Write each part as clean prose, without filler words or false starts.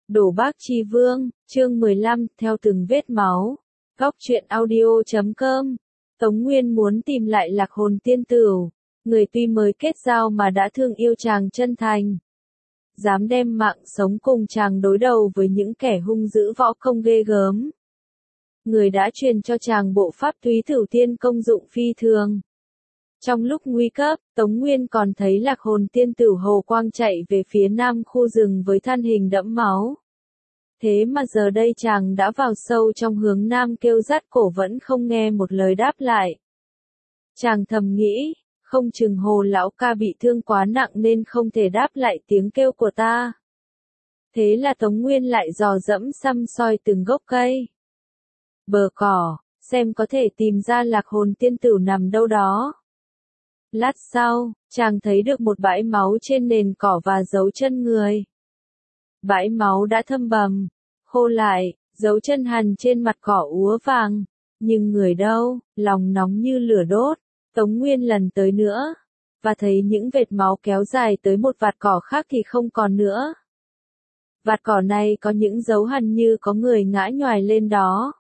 Đổ Bác Chi Vương, chương 15, theo từng vết máu. Góc truyện audio.com. Tống Nguyên muốn tìm lại lạc hồn tiên tửu. Người tuy mới kết giao mà đã thương yêu chàng chân thành. Dám đem mạng sống cùng chàng đối đầu với những kẻ hung dữ võ công ghê gớm. Người đã truyền cho chàng bộ pháp túy thửu tiên công dụng phi thường. Trong lúc nguy cấp, Tống Nguyên còn thấy lạc hồn tiên tửu hồ quang chạy về phía nam khu rừng với thân hình đẫm máu. Thế mà giờ đây chàng đã vào sâu trong hướng nam kêu dắt cổ vẫn không nghe một lời đáp lại. Chàng thầm nghĩ, không chừng hồ lão ca bị thương quá nặng nên không thể đáp lại tiếng kêu của ta. Thế là Tống Nguyên lại dò dẫm săm soi từng gốc cây, bờ cỏ, xem có thể tìm ra lạc hồn tiên tửu nằm đâu đó. Lát sau, chàng thấy được một bãi máu trên nền cỏ và dấu chân người. Bãi máu đã thâm bầm, khô lại, dấu chân hằn trên mặt cỏ úa vàng. Nhưng người đâu, lòng nóng như lửa đốt. Tống Nguyên lần tới nữa, và thấy những vệt máu kéo dài tới một vạt cỏ khác thì không còn nữa. Vạt cỏ này có những dấu hằn như có người ngã nhoài lên đó.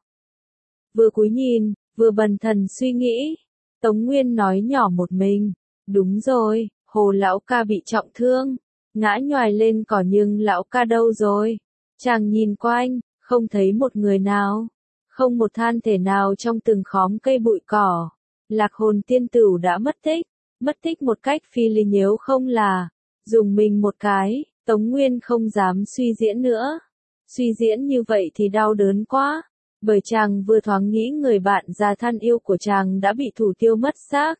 Vừa cúi nhìn, vừa bần thần suy nghĩ. Tống Nguyên nói nhỏ một mình, đúng rồi, hồ lão ca bị trọng thương, ngã nhoài lên cỏ nhưng lão ca đâu rồi? Chàng nhìn quanh, không thấy một người nào, không một than thể nào trong từng khóm cây bụi cỏ. Lạc hồn tiên tửu đã mất tích một cách phi lý nếu không là, dùng mình một cái, Tống Nguyên không dám suy diễn nữa. Suy diễn như vậy thì đau đớn quá. Bởi chàng vừa thoáng nghĩ người bạn già thân yêu của chàng đã bị thủ tiêu mất xác.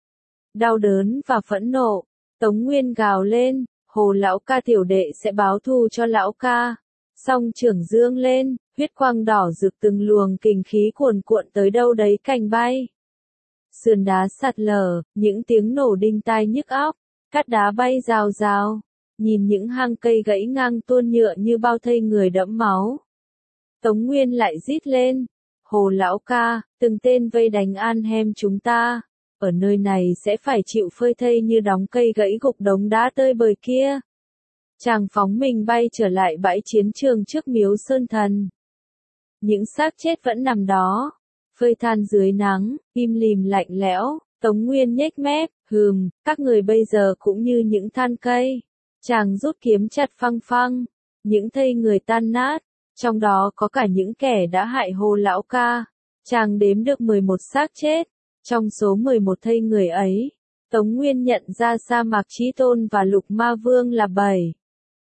Đau đớn và phẫn nộ, Tống Nguyên gào lên, hồ lão ca tiểu đệ sẽ báo thù cho lão ca. Song trưởng dương lên, huyết quang đỏ rực từng luồng kình khí cuồn cuộn tới đâu đấy cành bay. Sườn đá sạt lở, những tiếng nổ đinh tai nhức óc, cát đá bay rào rào, nhìn những hang cây gãy ngang tuôn nhựa như bao thây người đẫm máu. Tống Nguyên lại rít lên, hồ lão ca, từng tên vây đánh An Hem chúng ta, ở nơi này sẽ phải chịu phơi thây như đóng cây gãy gục đống đá tơi bời kia. Chàng phóng mình bay trở lại bãi chiến trường trước miếu Sơn Thần. Những xác chết vẫn nằm đó, phơi than dưới nắng, im lìm lạnh lẽo. Tống Nguyên nhếch mép, các người bây giờ cũng như những than cây. Chàng rút kiếm chặt phăng phăng, những thây người tan nát. Trong đó có cả những kẻ đã hại hồ lão ca. Chàng đếm được 11 xác chết. Trong số 11 thây người ấy, Tống Nguyên nhận ra Sa Mạc Chí Tôn và Lục Ma Vương là 7.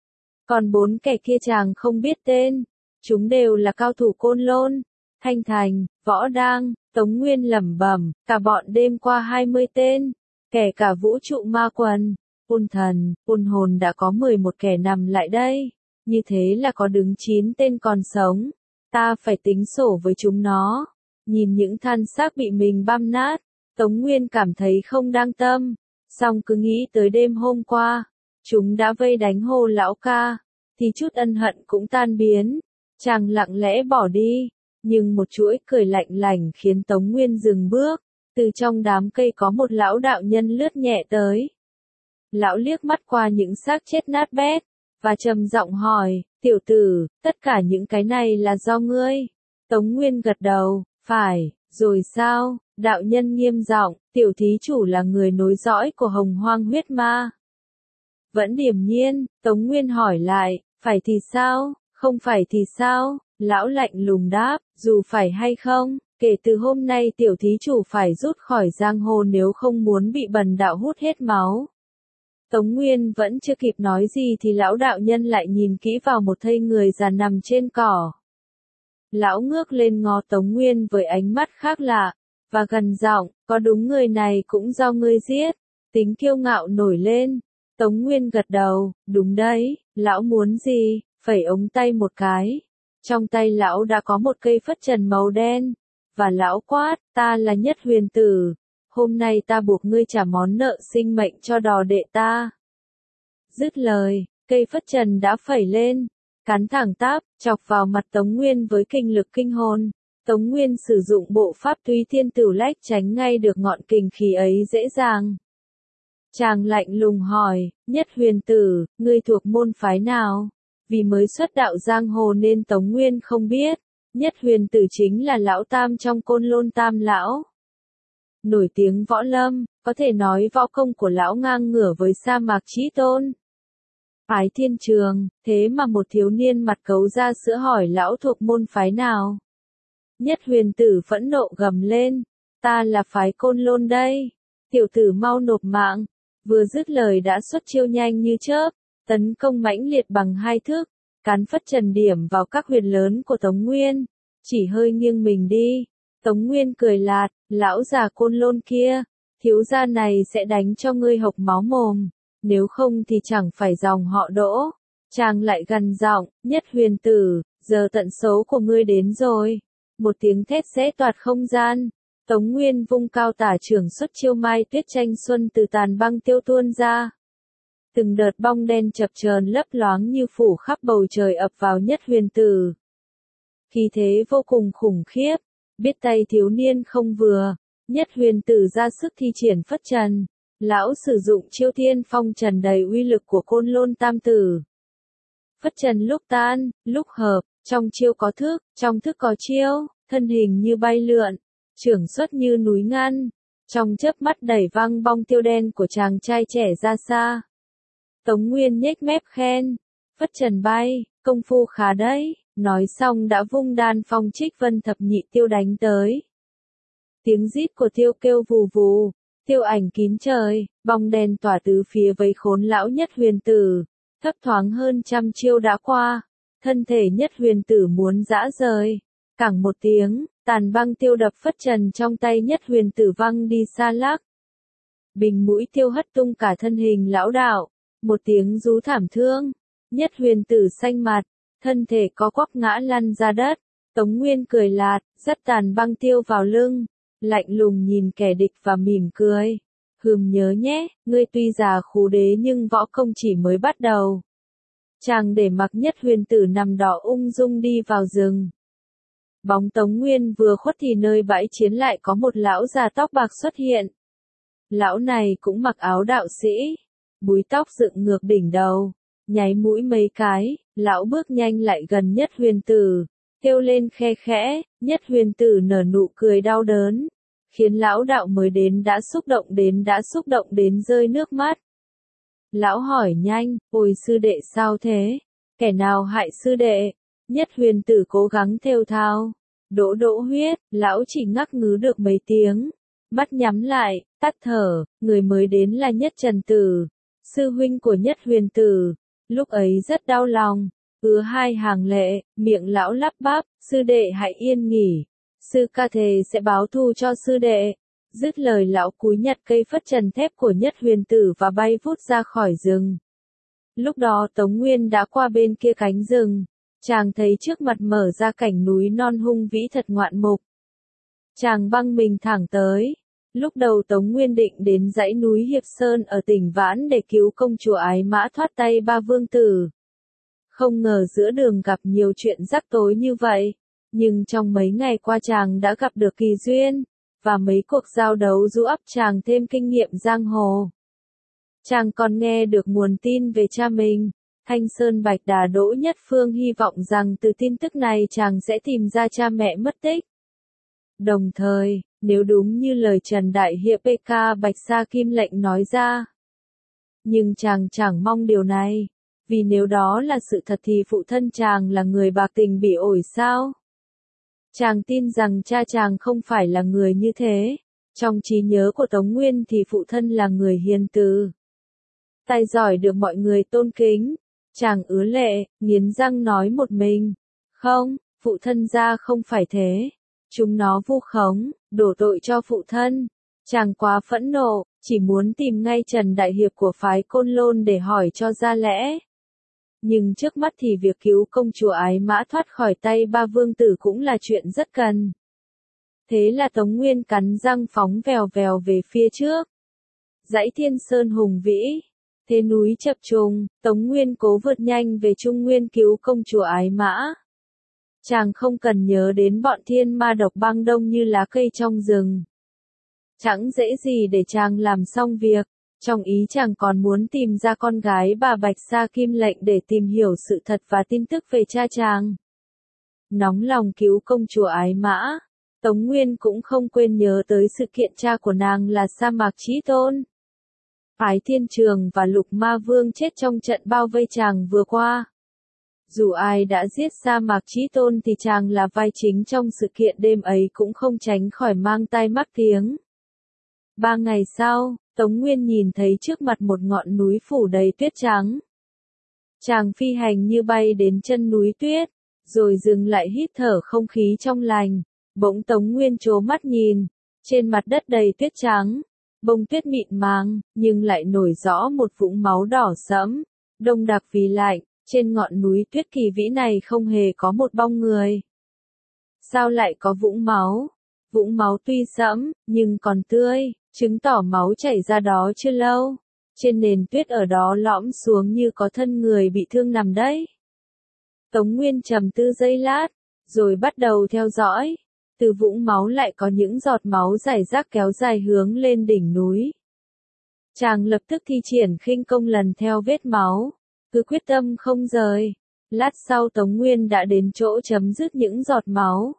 Còn 4 kẻ kia chàng không biết tên. Chúng đều là cao thủ Côn Lôn, Thanh Thành, Võ Đang. Tống Nguyên lẩm bẩm, cả bọn đêm qua 20 tên. Kể cả vũ trụ ma quần, ôn thần, ôn hồn đã có 11 kẻ nằm lại đây. Như thế là có đứng 9 tên còn sống. Ta phải tính sổ với chúng nó. Nhìn những than xác bị mình băm nát, Tống Nguyên cảm thấy không đang tâm. Song cứ nghĩ tới đêm hôm qua, chúng đã vây đánh hồ lão ca, thì chút ân hận cũng tan biến. Chàng lặng lẽ bỏ đi, nhưng một chuỗi cười lạnh lành khiến Tống Nguyên dừng bước. Từ trong đám cây có một lão đạo nhân lướt nhẹ tới. Lão liếc mắt qua những xác chết nát bét, và trầm giọng hỏi, tiểu tử, tất cả những cái này là do ngươi? Tống Nguyên gật đầu, phải, rồi sao? Đạo nhân nghiêm giọng, tiểu thí chủ là người nối dõi của Hồng Hoang huyết ma. Vẫn điềm nhiên, Tống Nguyên hỏi lại, phải thì sao, không phải thì sao? Lão lạnh lùng đáp, dù phải hay không, kể từ hôm nay tiểu thí chủ phải rút khỏi giang hồ nếu không muốn bị bần đạo hút hết máu. Tống Nguyên vẫn chưa kịp nói gì thì lão đạo nhân lại nhìn kỹ vào một thây người già nằm trên cỏ. Lão ngước lên ngó Tống Nguyên với ánh mắt khác lạ, và gần giọng, có đúng người này cũng do ngươi giết? Tính kiêu ngạo nổi lên. Tống Nguyên gật đầu, đúng đấy, lão muốn gì? Phẩy ống tay một cái. Trong tay lão đã có một cây phất trần màu đen, và lão quát, ta là Nhất Huyền Tử. Hôm nay ta buộc ngươi trả món nợ sinh mệnh cho đò đệ ta. Dứt lời, cây phất trần đã phẩy lên, cán thẳng tắp, chọc vào mặt Tống Nguyên với kinh lực kinh hồn. Tống Nguyên sử dụng bộ pháp túy thiên tửu lách tránh ngay được ngọn kình khí ấy dễ dàng. Chàng lạnh lùng hỏi, Nhất Huyền Tử, ngươi thuộc môn phái nào? Vì mới xuất đạo giang hồ nên Tống Nguyên không biết, Nhất Huyền Tử chính là lão tam trong Côn Lôn Tam lão. Nổi tiếng võ lâm, có thể nói võ công của lão ngang ngửa với sa mạc Chí Tôn. Phái Thiên Trường, thế mà một thiếu niên mặt cấu ra sữa hỏi lão thuộc môn phái nào. Nhất Huyền Tử phẫn nộ gầm lên, ta là phái Côn Lôn đây, tiểu tử mau nộp mạng. Vừa dứt lời đã xuất chiêu nhanh như chớp, tấn công mãnh liệt bằng hai thức, cán phất trần điểm vào các huyệt lớn của Tống Nguyên, chỉ hơi nghiêng mình đi. Tống Nguyên cười lạt, lão già Côn Lôn kia, thiếu gia này sẽ đánh cho ngươi hộc máu mồm, nếu không thì chẳng phải dòng họ Đỗ. Chàng lại gằn giọng, Nhất Huyền Tử, giờ tận số của ngươi đến rồi. Một tiếng thét xé toạc không gian. Tống Nguyên vung cao tả trưởng xuất chiêu mai tuyết tranh xuân từ tàn băng tiêu tuôn ra. Từng đợt bong đen chập chờn lấp loáng như phủ khắp bầu trời ập vào Nhất Huyền Tử. Khí thế vô cùng khủng khiếp, biết tay thiếu niên không vừa, Nhất Huyền Tử ra sức thi triển phất trần. Lão sử dụng chiêu thiên phong trần đầy uy lực của Côn Lôn Tam Tử. Phất trần lúc tan, lúc hợp, trong chiêu có thức, trong thức có chiêu, thân hình như bay lượn, trưởng xuất như núi ngăn, trong chớp mắt đẩy văng bong tiêu đen của chàng trai trẻ ra xa. Tống Nguyên nhếch mép khen, phất trần bay, công phu khá đấy, nói xong đã vung đan phong trích vân thập nhị tiêu đánh tới. Tiếng rít của tiêu kêu vù vù, tiêu ảnh kín trời, bong đen tỏa tứ phía vây khốn lão Nhất Huyền Tử, thấp thoáng hơn trăm chiêu đã qua, thân thể Nhất Huyền Tử muốn giã rời. Cẳng một tiếng, tàn băng tiêu đập phất trần trong tay Nhất Huyền Tử văng đi xa lắc. Bình mũi tiêu hất tung cả thân hình lão đạo, một tiếng rú thảm thương, Nhất Huyền Tử xanh mặt, thân thể có quắp ngã lăn ra đất. Tống Nguyên cười lạt, dắt tàn băng tiêu vào lưng, lạnh lùng nhìn kẻ địch và mỉm cười. Nhớ nhé, ngươi tuy già khú đế nhưng võ công chỉ mới bắt đầu. Chàng để mặc Nhất Huyền Tử nằm đỏ ung dung đi vào rừng. Bóng Tống Nguyên vừa khuất thì nơi bãi chiến lại có một lão già tóc bạc xuất hiện. Lão này cũng mặc áo đạo sĩ, búi tóc dựng ngược đỉnh đầu, nháy mũi mấy cái, lão bước nhanh lại gần Nhất Huyền Tử, kêu lên khe khẽ. Nhất Huyền Tử nở nụ cười đau đớn, khiến lão đạo mới đến đã xúc động đến rơi nước mắt. Lão hỏi nhanh, ôi sư đệ sao thế? Kẻ nào hại sư đệ? Nhất Huyền Tử cố gắng thều thào. Đỗ huyết, lão chỉ ngắc ngứ được mấy tiếng. Mắt nhắm lại, tắt thở, người mới đến là Nhất Trần Tử, sư huynh của Nhất Huyền Tử. Lúc ấy rất đau lòng, ứa hai hàng lệ, miệng lão lắp bắp, sư đệ hãy yên nghỉ. Sư ca thề sẽ báo thù cho sư đệ. Dứt lời lão cúi nhặt cây phất trần thép của Nhất Huyền Tử và bay vút ra khỏi rừng. Lúc đó Tống Nguyên đã qua bên kia cánh rừng. Chàng thấy trước mặt mở ra cảnh núi non hung vĩ thật ngoạn mục. Chàng băng mình thẳng tới. Lúc đầu Tống Nguyên định đến dãy núi Hiệp Sơn ở tỉnh Vãn để cứu công chúa Ái Mã thoát tay ba vương tử. Không ngờ giữa đường gặp nhiều chuyện rắc rối như vậy. Nhưng trong mấy ngày qua chàng đã gặp được kỳ duyên, và mấy cuộc giao đấu giúp ấp chàng thêm kinh nghiệm giang hồ. Chàng còn nghe được nguồn tin về cha mình, Thanh Sơn Bạch Đà Đỗ Nhất Phương, hy vọng rằng từ tin tức này chàng sẽ tìm ra cha mẹ mất tích. Đồng thời, nếu đúng như lời Trần Đại Hiệp PK Bạch Sa Kim lệnh nói ra. Nhưng chàng chẳng mong điều này, vì nếu đó là sự thật thì phụ thân chàng là người bạc tình bỉ ổi sao? Chàng tin rằng cha chàng không phải là người như thế. Trong trí nhớ của Tống Nguyên thì phụ thân là người hiền từ, tài giỏi được mọi người tôn kính. Chàng ứa lệ, nghiến răng nói một mình. Không, phụ thân gia không phải thế. Chúng nó vu khống, đổ tội cho phụ thân. Chàng quá phẫn nộ, chỉ muốn tìm ngay Trần Đại Hiệp của phái Côn Lôn để hỏi cho ra lẽ. Nhưng trước mắt thì việc cứu công chúa Ái Mã thoát khỏi tay ba vương tử cũng là chuyện rất cần. Thế là Tống Nguyên cắn răng phóng vèo vèo về phía trước. Dãy Thiên Sơn hùng vĩ, thế núi chập trùng, Tống Nguyên cố vượt nhanh về Trung Nguyên cứu công chúa Ái Mã. Chàng không cần nhớ đến bọn thiên ma độc băng đông như lá cây trong rừng. Chẳng dễ gì để chàng làm xong việc. Trong ý chàng còn muốn tìm ra con gái bà Bạch Sa Kim lệnh để tìm hiểu sự thật và tin tức về cha chàng. Nóng lòng cứu công chúa Ái Mã, Tống Nguyên cũng không quên nhớ tới sự kiện cha của nàng là Sa Mạc Chí Tôn. Phái Thiên Trường và Lục Ma Vương chết trong trận bao vây chàng vừa qua. Dù ai đã giết Sa Mạc Chí Tôn thì chàng là vai chính trong sự kiện đêm ấy cũng không tránh khỏi mang tai mắc tiếng. 3 ngày sau, Tống Nguyên nhìn thấy trước mặt một ngọn núi phủ đầy tuyết trắng. Chàng phi hành như bay đến chân núi tuyết, rồi dừng lại hít thở không khí trong lành. Bỗng Tống Nguyên trố mắt nhìn, trên mặt đất đầy tuyết trắng, bông tuyết mịn màng, nhưng lại nổi rõ một vũng máu đỏ sẫm, đông đặc vì lạnh. Trên ngọn núi tuyết kỳ vĩ này không hề có một bóng người. Sao lại có vũng máu? Vũng máu tuy sẫm, nhưng còn tươi, chứng tỏ máu chảy ra đó chưa lâu. Trên nền tuyết ở đó lõm xuống như có thân người bị thương nằm đấy. Tống Nguyên trầm tư giây lát, rồi bắt đầu theo dõi. Từ vũng máu lại có những giọt máu rải rác kéo dài hướng lên đỉnh núi. Chàng lập tức thi triển khinh công lần theo vết máu, cứ quyết tâm không rời. Lát sau Tống Nguyên đã đến chỗ chấm dứt những giọt máu.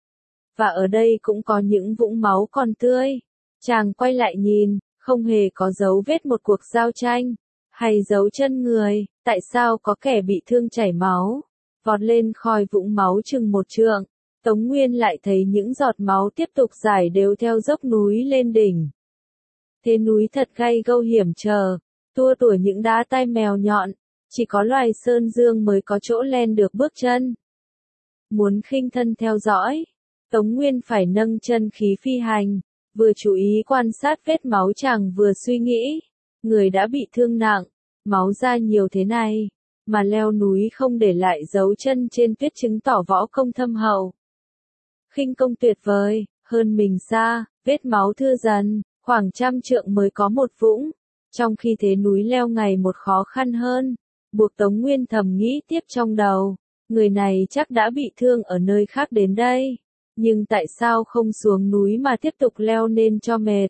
Và ở đây cũng có những vũng máu còn tươi. Chàng quay lại nhìn, không hề có dấu vết một cuộc giao tranh, hay dấu chân người. Tại sao có kẻ bị thương chảy máu? Vọt lên khỏi vũng máu chừng 1 trượng, Tống Nguyên lại thấy những giọt máu tiếp tục rải đều theo dốc núi lên đỉnh. Thế núi thật gay gâu hiểm trở, tua tủa những đá tai mèo nhọn, chỉ có loài sơn dương mới có chỗ len được bước chân. Muốn khinh thân theo dõi, Tống Nguyên phải nâng chân khí phi hành, vừa chú ý quan sát vết máu chàng vừa suy nghĩ, người đã bị thương nặng, máu ra nhiều thế này, mà leo núi không để lại dấu chân trên tuyết chứng tỏ võ công thâm hậu. Khinh công tuyệt vời, hơn mình xa, vết máu thưa dần, khoảng 100 trượng mới có một vũng, trong khi thế núi leo ngày một khó khăn hơn, buộc Tống Nguyên thầm nghĩ tiếp trong đầu, người này chắc đã bị thương ở nơi khác đến đây, nhưng tại sao không xuống núi mà tiếp tục leo lên cho mệt.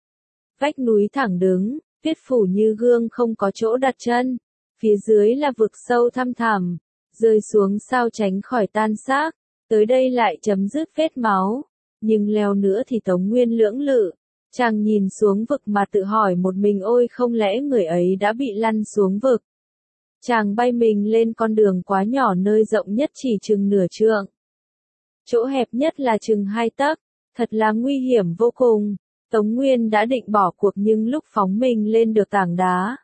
Vách núi thẳng đứng, tuyết phủ như gương không có chỗ đặt chân, phía dưới là vực sâu thăm thẳm, rơi xuống sao tránh khỏi tan xác, tới đây lại chấm dứt vết máu, nhưng leo nữa thì Tống Nguyên lưỡng lự, chàng nhìn xuống vực mà tự hỏi một mình ôi không lẽ người ấy đã bị lăn xuống vực. Chàng bay mình lên con đường quá nhỏ nơi rộng nhất chỉ chừng nửa trượng. Chỗ hẹp nhất là chừng 2 tấc, thật là nguy hiểm vô cùng. Tống Nguyên đã định bỏ cuộc nhưng lúc phóng mình lên được tảng đá,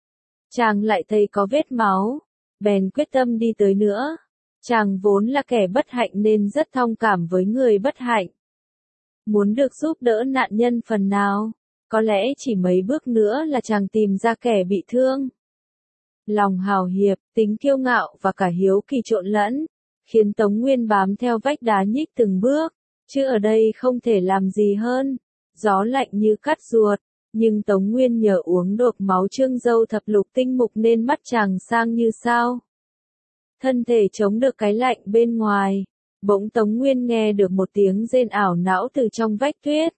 chàng lại thấy có vết máu, bèn quyết tâm đi tới nữa. Chàng vốn là kẻ bất hạnh nên rất thông cảm với người bất hạnh. Muốn được giúp đỡ nạn nhân phần nào, có lẽ chỉ mấy bước nữa là chàng tìm ra kẻ bị thương. Lòng hào hiệp, tính kiêu ngạo và cả hiếu kỳ trộn lẫn, khiến Tống Nguyên bám theo vách đá nhích từng bước, chứ ở đây không thể làm gì hơn. Gió lạnh như cắt ruột, nhưng Tống Nguyên nhờ uống đột máu trương dâu thập lục tinh mục nên mắt chàng sang như sao. Thân thể chống được cái lạnh bên ngoài, bỗng Tống Nguyên nghe được một tiếng rên ảo não từ trong vách tuyết.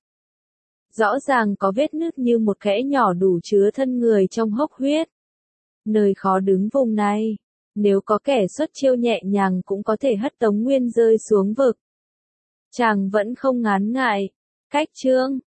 Rõ ràng có vết nứt như một kẽ nhỏ đủ chứa thân người trong hốc huyết. Nơi khó đứng vùng này, nếu có kẻ xuất chiêu nhẹ nhàng cũng có thể hất Tống Nguyên rơi xuống vực. Chàng vẫn không ngán ngại. Cách chương